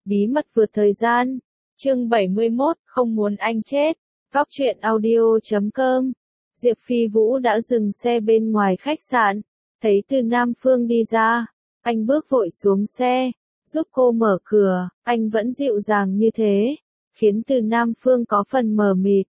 Bí mật vượt thời gian. Chương 71, không muốn anh chết. Góc truyện audio.com. Diệp Phi Vũ đã dừng xe bên ngoài khách sạn, thấy Từ Nam Phương đi ra, anh bước vội xuống xe, giúp cô mở cửa, anh vẫn dịu dàng như thế, khiến Từ Nam Phương có phần mờ mịt.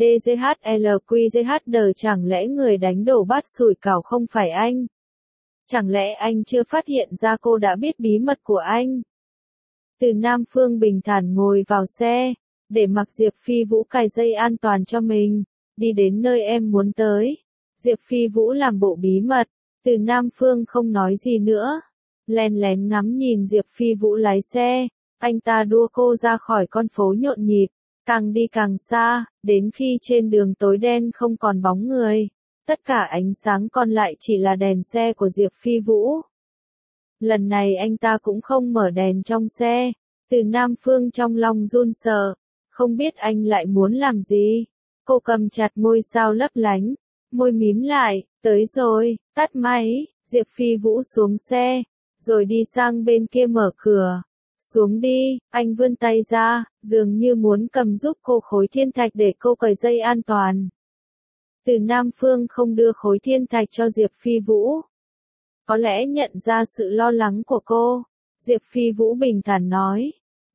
DJHLQJHD, chẳng lẽ người đánh đổ bát sủi cảo không phải anh? Chẳng lẽ anh chưa phát hiện ra cô đã biết bí mật của anh? Từ Nam Phương bình thản ngồi vào xe, để mặc Diệp Phi Vũ cài dây an toàn cho mình, đi đến nơi em muốn tới. Diệp Phi Vũ làm bộ bí mật, Từ Nam Phương không nói gì nữa, lén lén ngắm nhìn Diệp Phi Vũ lái xe, anh ta đua cô ra khỏi con phố nhộn nhịp, càng đi càng xa, đến khi trên đường tối đen không còn bóng người, tất cả ánh sáng còn lại chỉ là đèn xe của Diệp Phi Vũ. Lần này anh ta cũng không mở đèn trong xe, Từ Nam Phương trong lòng run sợ, không biết anh lại muốn làm gì. Cô cầm chặt ngôi sao lấp lánh, môi mím lại, tới rồi, tắt máy, Diệp Phi Vũ xuống xe, rồi đi sang bên kia mở cửa. Xuống đi, anh vươn tay ra, dường như muốn cầm giúp cô khối thiên thạch để cô cởi dây an toàn. Từ Nam Phương không đưa khối thiên thạch cho Diệp Phi Vũ. Có lẽ nhận ra sự lo lắng của cô, Diệp Phi Vũ bình thản nói,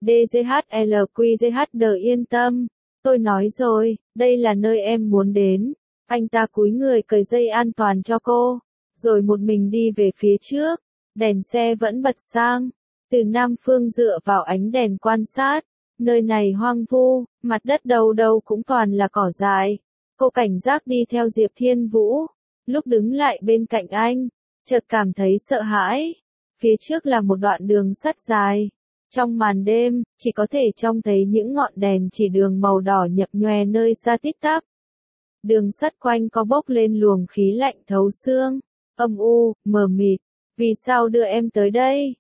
DJHLQJHD yên tâm, tôi nói rồi, đây là nơi em muốn đến. Anh ta cúi người cởi dây an toàn cho cô, rồi một mình đi về phía trước, đèn xe vẫn bật sang. Từ Nam Phương dựa vào ánh đèn quan sát, nơi này hoang vu, mặt đất đâu đâu cũng toàn là cỏ dại. Cô cảnh giác đi theo Diệp Thiên Vũ, lúc đứng lại bên cạnh anh, chợt cảm thấy sợ hãi. Phía trước là một đoạn đường sắt dài. Trong màn đêm, chỉ có thể trông thấy những ngọn đèn chỉ đường màu đỏ nhập nhòe nơi xa tít tắp. Đường sắt quanh có bốc lên luồng khí lạnh thấu xương, âm u, mờ mịt. Vì sao đưa em tới đây?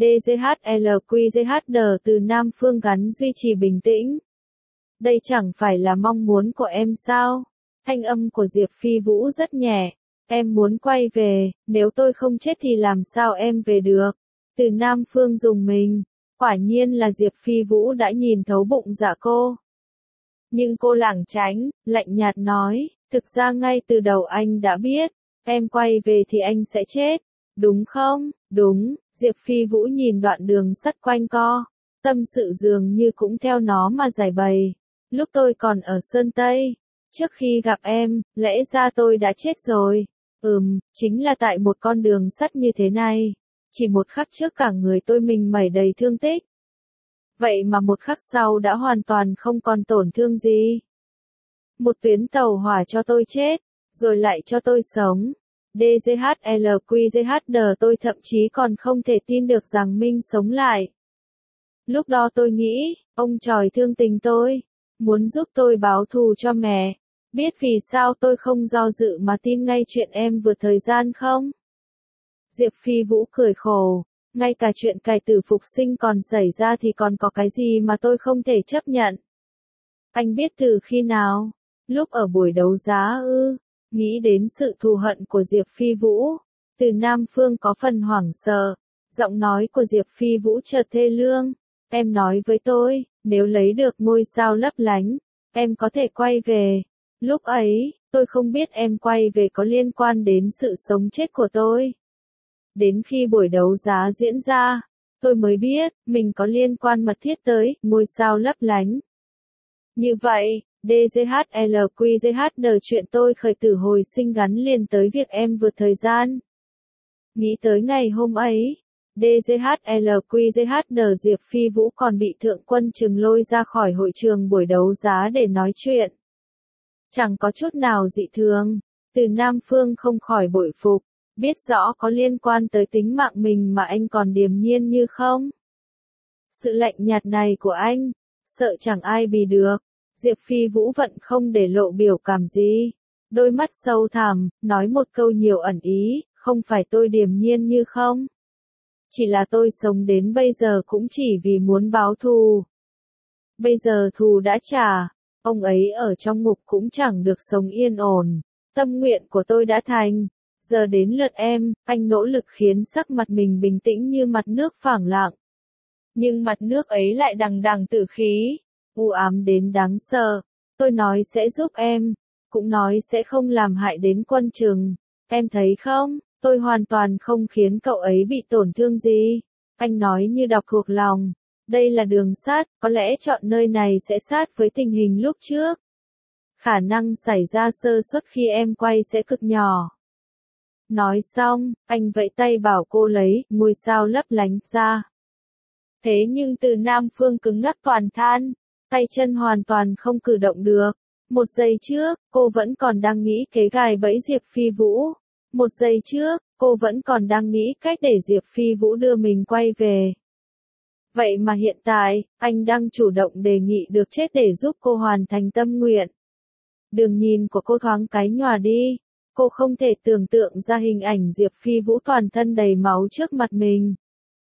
DJHLQJHD, Từ Nam Phương gắn duy trì bình tĩnh. Đây chẳng phải là mong muốn của em sao? Thanh âm của Diệp Phi Vũ rất nhẹ. Em muốn quay về, nếu tôi không chết thì làm sao em về được? Từ Nam Phương rùng mình. Quả nhiên là Diệp Phi Vũ đã nhìn thấu bụng dạ cô. Nhưng cô lảng tránh, lạnh nhạt nói, thực ra ngay từ đầu anh đã biết, em quay về thì anh sẽ chết, đúng không? Đúng, Diệp Phi Vũ nhìn đoạn đường sắt quanh co, tâm sự dường như cũng theo nó mà giải bày. Lúc tôi còn ở Sơn Tây, trước khi gặp em, lẽ ra tôi đã chết rồi. Chính là tại một con đường sắt như thế này. Chỉ một khắc trước cả người tôi mình mẩy đầy thương tích. Vậy mà một khắc sau đã hoàn toàn không còn tổn thương gì. Một tuyến tàu hỏa cho tôi chết, rồi lại cho tôi sống. DJHLQJHD, tôi thậm chí còn không thể tin được rằng Minh sống lại. Lúc đó tôi nghĩ, ông tròi thương tình tôi, muốn giúp tôi báo thù cho mẹ. Biết vì sao tôi không do dự mà tin ngay chuyện em vượt thời gian không? Diệp Phi Vũ cười khổ, ngay cả chuyện cải tử phục sinh còn xảy ra thì còn có cái gì mà tôi không thể chấp nhận. Anh biết từ khi nào? Lúc ở buổi đấu giá ư? Nghĩ đến sự thù hận của Diệp Phi Vũ, Từ Nam Phương có phần hoảng sợ, giọng nói của Diệp Phi Vũ chợt thê lương. Em nói với tôi, nếu lấy được ngôi sao lấp lánh, em có thể quay về. Lúc ấy, tôi không biết em quay về có liên quan đến sự sống chết của tôi. Đến khi buổi đấu giá diễn ra, tôi mới biết, mình có liên quan mật thiết tới ngôi sao lấp lánh. Như vậy, DJHLQJHD, chuyện tôi khởi tử hồi sinh gắn liền tới việc em vượt thời gian. Nghĩ tới ngày hôm ấy, DJHLQJHD, Diệp Phi Vũ còn bị Thượng Quân Trừng lôi ra khỏi hội trường buổi đấu giá để nói chuyện. Chẳng có chút nào dị thường, Từ Nam Phương không khỏi bội phục, biết rõ có liên quan tới tính mạng mình mà anh còn điềm nhiên như không. Sự lạnh nhạt này của anh, sợ chẳng ai bì được. Diệp Phi Vũ vẫn không để lộ biểu cảm gì. Đôi mắt sâu thẳm, nói một câu nhiều ẩn ý, không phải tôi điềm nhiên như không. Chỉ là tôi sống đến bây giờ cũng chỉ vì muốn báo thù. Bây giờ thù đã trả, ông ấy ở trong ngục cũng chẳng được sống yên ổn. Tâm nguyện của tôi đã thành. Giờ đến lượt em, anh nỗ lực khiến sắc mặt mình bình tĩnh như mặt nước phẳng lặng. nhưng mặt nước ấy lại đằng đằng tử khí, u ám đến đáng sợ. Tôi nói sẽ giúp em, cũng nói sẽ không làm hại đến Quân Trừng. Em thấy không, tôi hoàn toàn không khiến cậu ấy bị tổn thương gì. Anh nói như đọc thuộc lòng. Đây là đường sát, có lẽ chọn nơi này sẽ sát với tình hình lúc trước. Khả năng xảy ra sơ suất khi em quay sẽ cực nhỏ. Nói xong, anh vẫy tay bảo cô lấy ngôi sao lấp lánh ra. Thế nhưng Từ Nam Phương cứng ngắc toàn than, tay chân hoàn toàn không cử động được. Một giây trước, cô vẫn còn đang nghĩ kế gài bẫy Diệp Phi Vũ. Một giây trước, cô vẫn còn đang nghĩ cách để Diệp Phi Vũ đưa mình quay về. Vậy mà hiện tại, anh đang chủ động đề nghị được chết để giúp cô hoàn thành tâm nguyện. Đường nhìn của cô thoáng cái nhòa đi. Cô không thể tưởng tượng ra hình ảnh Diệp Phi Vũ toàn thân đầy máu trước mặt mình.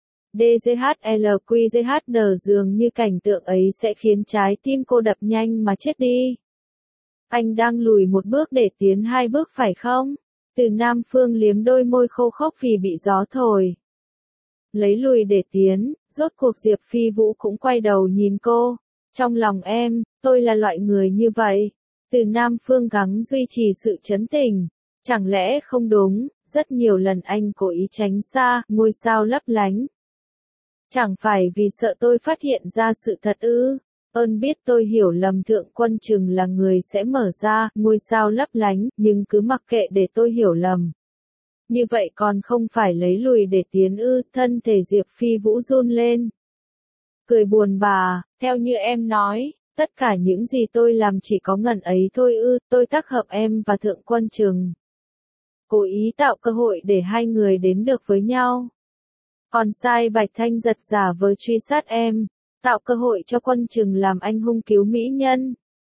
DGHLQGHD dường như cảnh tượng ấy sẽ khiến trái tim cô đập nhanh mà chết đi. Anh đang lùi một bước để tiến hai bước phải không? Từ Nam Phương liếm đôi môi khô khốc vì bị gió thổi. Lấy lùi để tiến, rốt cuộc Diệp Phi Vũ cũng quay đầu nhìn cô. Trong lòng em, tôi là loại người như vậy. Từ Nam Phương gắng duy trì sự trấn tĩnh. Chẳng lẽ không đúng, rất nhiều lần anh cố ý tránh xa, ngôi sao lấp lánh. Chẳng phải vì sợ tôi phát hiện ra sự thật ư? Ơn biết tôi hiểu lầm Thượng Quân Trừng là người sẽ mở ra, ngôi sao lấp lánh, nhưng cứ mặc kệ để tôi hiểu lầm. Như vậy còn không phải lấy lùi để tiến ư? Thân thể Diệp Phi Vũ run lên. Cười buồn bà, theo như em nói, tất cả những gì tôi làm chỉ có ngần ấy thôi ư? Tôi tác hợp em và Thượng Quân Trừng. Cố ý tạo cơ hội để hai người đến được với nhau. Còn sai Bạch Thanh giật giả vờ truy sát em, tạo cơ hội cho Quân Trừng làm anh hung cứu mỹ nhân.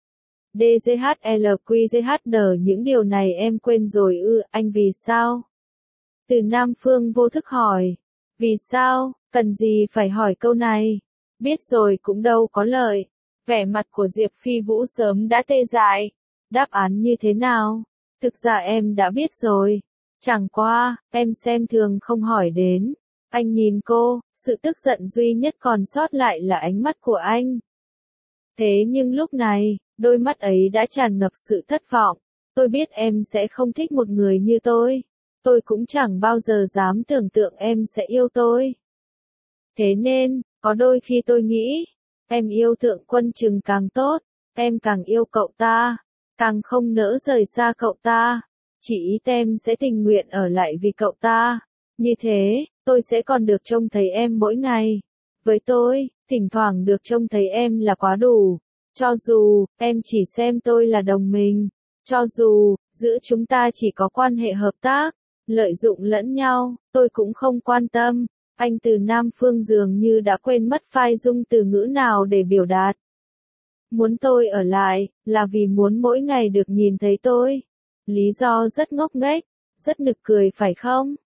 DGHLQGHD những điều này em quên rồi ư? Anh vì sao? Từ Nam Phương vô thức hỏi. Vì sao? Cần gì phải hỏi câu này? Biết rồi cũng đâu có lợi. Vẻ mặt của Diệp Phi Vũ sớm đã tê dại. Đáp án như thế nào? Thực ra em đã biết rồi. Chẳng qua, em xem thường không hỏi đến. Anh nhìn cô, sự tức giận duy nhất còn sót lại là ánh mắt của anh. Thế nhưng lúc này, đôi mắt ấy đã tràn ngập sự thất vọng. Tôi biết em sẽ không thích một người như tôi. Tôi cũng chẳng bao giờ dám tưởng tượng em sẽ yêu tôi. Thế nên, có đôi khi tôi nghĩ, em yêu Thượng Quân Trừng càng tốt, em càng yêu cậu ta, càng không nỡ rời xa cậu ta. Chỉ ý em sẽ tình nguyện ở lại vì cậu ta. Như thế, tôi sẽ còn được trông thấy em mỗi ngày. Với tôi, thỉnh thoảng được trông thấy em là quá đủ. Cho dù, em chỉ xem tôi là đồng minh. Cho dù, giữa chúng ta chỉ có quan hệ hợp tác, lợi dụng lẫn nhau, tôi cũng không quan tâm. Anh Từ Nam Phương dường như đã quên mất phai dung từ ngữ nào để biểu đạt. Muốn tôi ở lại, là vì muốn mỗi ngày được nhìn thấy tôi. Lý do rất ngốc nghếch, rất nực cười phải không?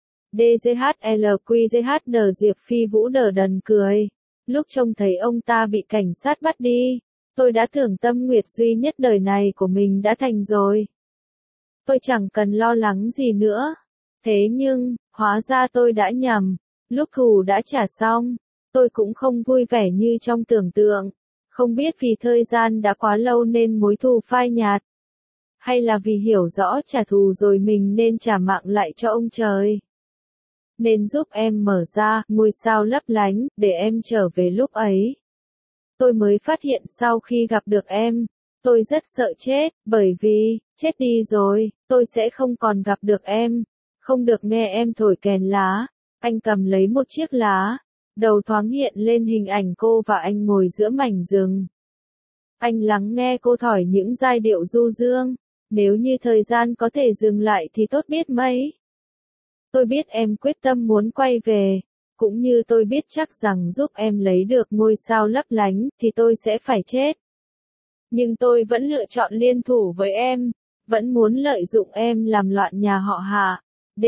DGHLQGHD Diệp Phi Vũ đờ đần cười. Lúc trông thấy ông ta bị cảnh sát bắt đi, tôi đã tưởng tâm nguyện duy nhất đời này của mình đã thành rồi. Tôi chẳng cần lo lắng gì nữa. Thế nhưng, hóa ra tôi đã nhầm. Lúc thù đã trả xong, tôi cũng không vui vẻ như trong tưởng tượng. Không biết vì thời gian đã quá lâu nên mối thù phai nhạt. Hay là vì hiểu rõ trả thù rồi mình nên trả mạng lại cho ông trời. Nên giúp em mở ra ngôi sao lấp lánh để em trở về lúc ấy. Tôi mới phát hiện sau khi gặp được em, tôi rất sợ chết, bởi vì, chết đi rồi, tôi sẽ không còn gặp được em, không được nghe em thổi kèn lá. Anh cầm lấy một chiếc lá, đầu thoáng hiện lên hình ảnh cô và anh ngồi giữa mảnh rừng. Anh lắng nghe cô thổi những giai điệu du dương, nếu như thời gian có thể dừng lại thì tốt biết mấy. Tôi biết em quyết tâm muốn quay về, cũng như tôi biết chắc rằng giúp em lấy được ngôi sao lấp lánh thì tôi sẽ phải chết. Nhưng tôi vẫn lựa chọn liên thủ với em, vẫn muốn lợi dụng em làm loạn nhà họ Hạ.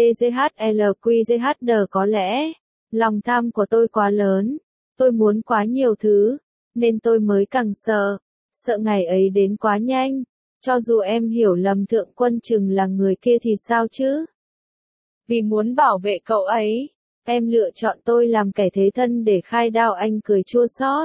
DGHLQGHD có lẽ, lòng tham của tôi quá lớn, tôi muốn quá nhiều thứ, nên tôi mới càng sợ, sợ ngày ấy đến quá nhanh. Cho dù em hiểu lầm Thượng Quân Trừng là người kia thì sao chứ? Vì muốn bảo vệ cậu ấy, Em lựa chọn tôi làm kẻ thế thân để khai đao, anh cười chua xót.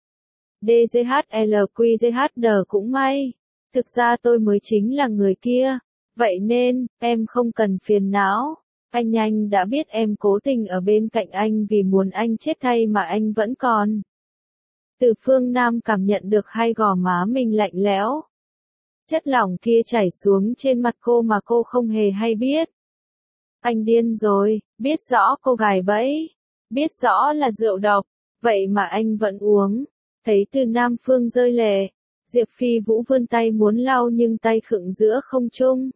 DGHLQGHD cũng may. Thực ra tôi mới chính là người kia. Vậy nên, em không cần phiền não. Anh đã biết em cố tình ở bên cạnh anh vì muốn anh chết thay mà anh vẫn còn. Từ phương Nam cảm nhận được hai gò má mình lạnh lẽo. Chất lỏng kia chảy xuống trên mặt cô mà cô không hề hay biết. Anh điên rồi, biết rõ cô gài bẫy, biết rõ là rượu độc, vậy mà anh vẫn uống. Thấy Từ Nam Phương rơi lệ, Diệp Phi Vũ vươn tay muốn lau nhưng tay khựng giữa không trung.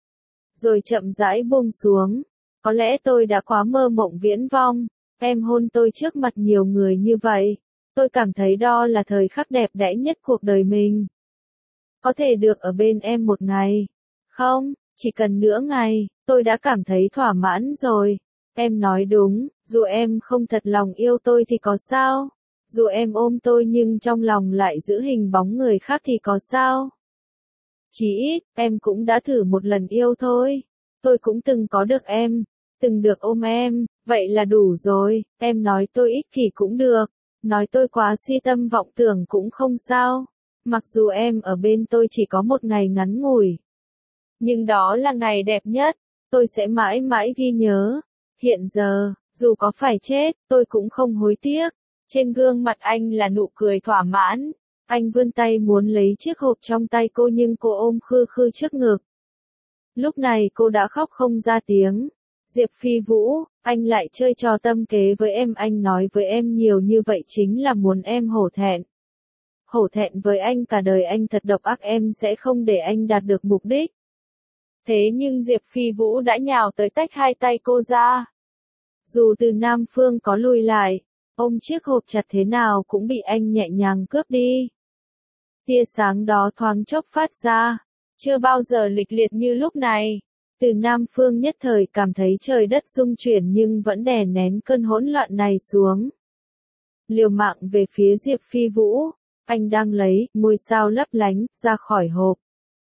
Rồi chậm rãi buông xuống. Có lẽ tôi đã quá mơ mộng viễn vong. Em hôn tôi trước mặt nhiều người như vậy. Tôi cảm thấy đó là thời khắc đẹp đẽ nhất cuộc đời mình. Có thể được ở bên em một ngày. Không, chỉ cần nửa ngày, tôi đã cảm thấy thỏa mãn rồi. Em nói đúng, dù em không thật lòng yêu tôi thì có sao? Dù em ôm tôi nhưng trong lòng lại giữ hình bóng người khác thì có sao? Chỉ ít, em cũng đã thử một lần yêu thôi. Tôi cũng từng có được em, từng được ôm em, vậy là đủ rồi. Em nói tôi ích kỷ cũng được, nói tôi quá si tâm vọng tưởng cũng không sao. Mặc dù em ở bên tôi chỉ có một ngày ngắn ngủi, nhưng đó là ngày đẹp nhất, tôi sẽ mãi mãi ghi nhớ. Hiện giờ, dù có phải chết, tôi cũng không hối tiếc. Trên gương mặt anh là nụ cười thỏa mãn. Anh vươn tay muốn lấy chiếc hộp trong tay cô nhưng cô ôm khư khư trước ngực. Lúc này cô đã khóc không ra tiếng. Diệp Phi Vũ, anh lại chơi trò tâm kế với em, anh nói với em nhiều như vậy chính là muốn em hổ thẹn. Hổ thẹn với anh cả đời, anh thật độc ác, em sẽ không để anh đạt được mục đích. Thế nhưng Diệp Phi Vũ đã nhào tới tách hai tay cô ra. Dù Từ Nam Phương có lùi lại, ôm chiếc hộp chặt thế nào cũng bị anh nhẹ nhàng cướp đi. Tia sáng đó thoáng chốc phát ra, chưa bao giờ lịch liệt như lúc này. Từ Nam Phương nhất thời cảm thấy trời đất rung chuyển nhưng vẫn đè nén cơn hỗn loạn này xuống. Liều mạng về phía Diệp Phi Vũ, anh đang lấy ngôi sao lấp lánh ra khỏi hộp.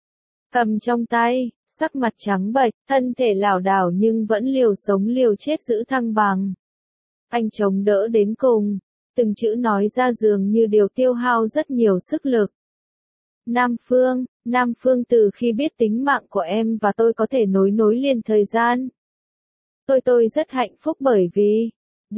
Cầm trong tay, sắc mặt trắng bệch, thân thể lảo đảo nhưng vẫn liều sống liều chết giữ thăng bằng. Anh chống đỡ đến cùng, từng chữ nói ra dường như điều tiêu hao rất nhiều sức lực. Nam Phương, từ khi biết tính mạng của em và tôi có thể nối liền thời gian. Tôi rất hạnh phúc bởi vì,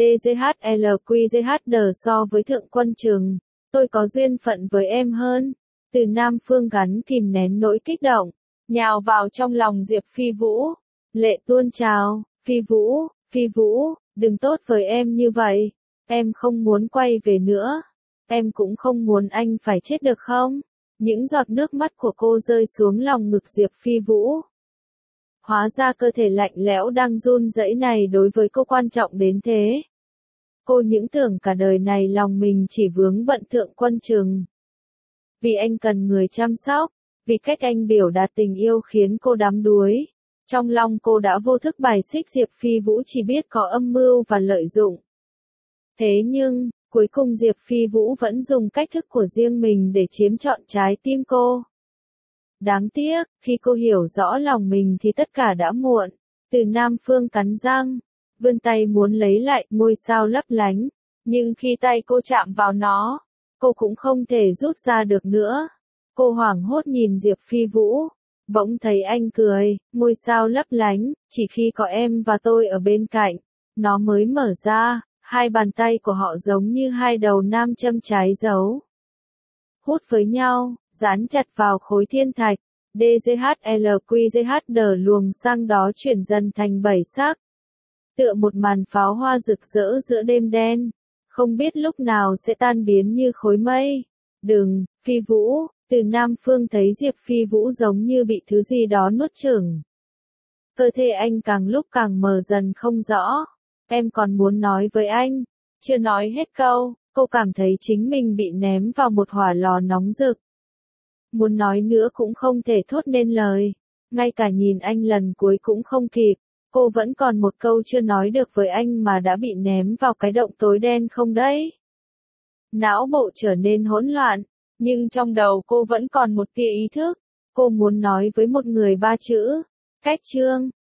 DGHLQGHD so với Thượng Quân Trừng, tôi có duyên phận với em hơn. Từ Nam Phương gắn kìm nén nỗi kích động, nhào vào trong lòng Diệp Phi Vũ. Lệ tuôn trào, Phi Vũ, đừng tốt với em như vậy. Em không muốn quay về nữa. Em cũng không muốn anh phải chết được không? Những giọt nước mắt của cô rơi xuống lòng ngực Diệp Phi Vũ. Hóa ra cơ thể lạnh lẽo đang run rẩy này đối với cô quan trọng đến thế. Cô những tưởng cả đời này lòng mình chỉ vướng bận Thượng Quân Trừng. Vì anh cần người chăm sóc, vì cách anh biểu đạt tình yêu khiến cô đắm đuối. Trong lòng cô đã vô thức bài xích Diệp Phi Vũ, chỉ biết có âm mưu và lợi dụng. Thế nhưng, cuối cùng Diệp Phi Vũ vẫn dùng cách thức của riêng mình để chiếm trọn trái tim cô. Đáng tiếc, khi cô hiểu rõ lòng mình thì tất cả đã muộn. Từ Nam Phương cắn răng, vươn tay muốn lấy lại ngôi sao lấp lánh, nhưng khi tay cô chạm vào nó, cô cũng không thể rút ra được nữa. Cô hoảng hốt nhìn Diệp Phi Vũ, bỗng thấy anh cười, ngôi sao lấp lánh, chỉ khi có em và tôi ở bên cạnh, nó mới mở ra. Hai bàn tay của họ giống như hai đầu nam châm trái dấu. Hút với nhau, dán chặt vào khối thiên thạch. DGHLQGHD luồng sang đó chuyển dần thành bảy sắc. Tựa một màn pháo hoa rực rỡ giữa đêm đen. Không biết lúc nào sẽ tan biến như khối mây. Đừng, Phi Vũ, Từ Nam Phương thấy Diệp Phi Vũ giống như bị thứ gì đó nuốt chửng. Cơ thể anh càng lúc càng mờ dần không rõ. Em còn muốn nói với anh. Chưa nói hết câu, cô cảm thấy chính mình bị ném vào một hỏa lò nóng rực. Muốn nói nữa cũng không thể thốt nên lời. Ngay cả nhìn anh lần cuối cũng không kịp. Cô vẫn còn một câu chưa nói được với anh mà đã bị ném vào cái động tối đen không đấy. Não bộ trở nên hỗn loạn, nhưng trong đầu cô vẫn còn một tia ý thức. Cô muốn nói với một người ba chữ. Cách Trương.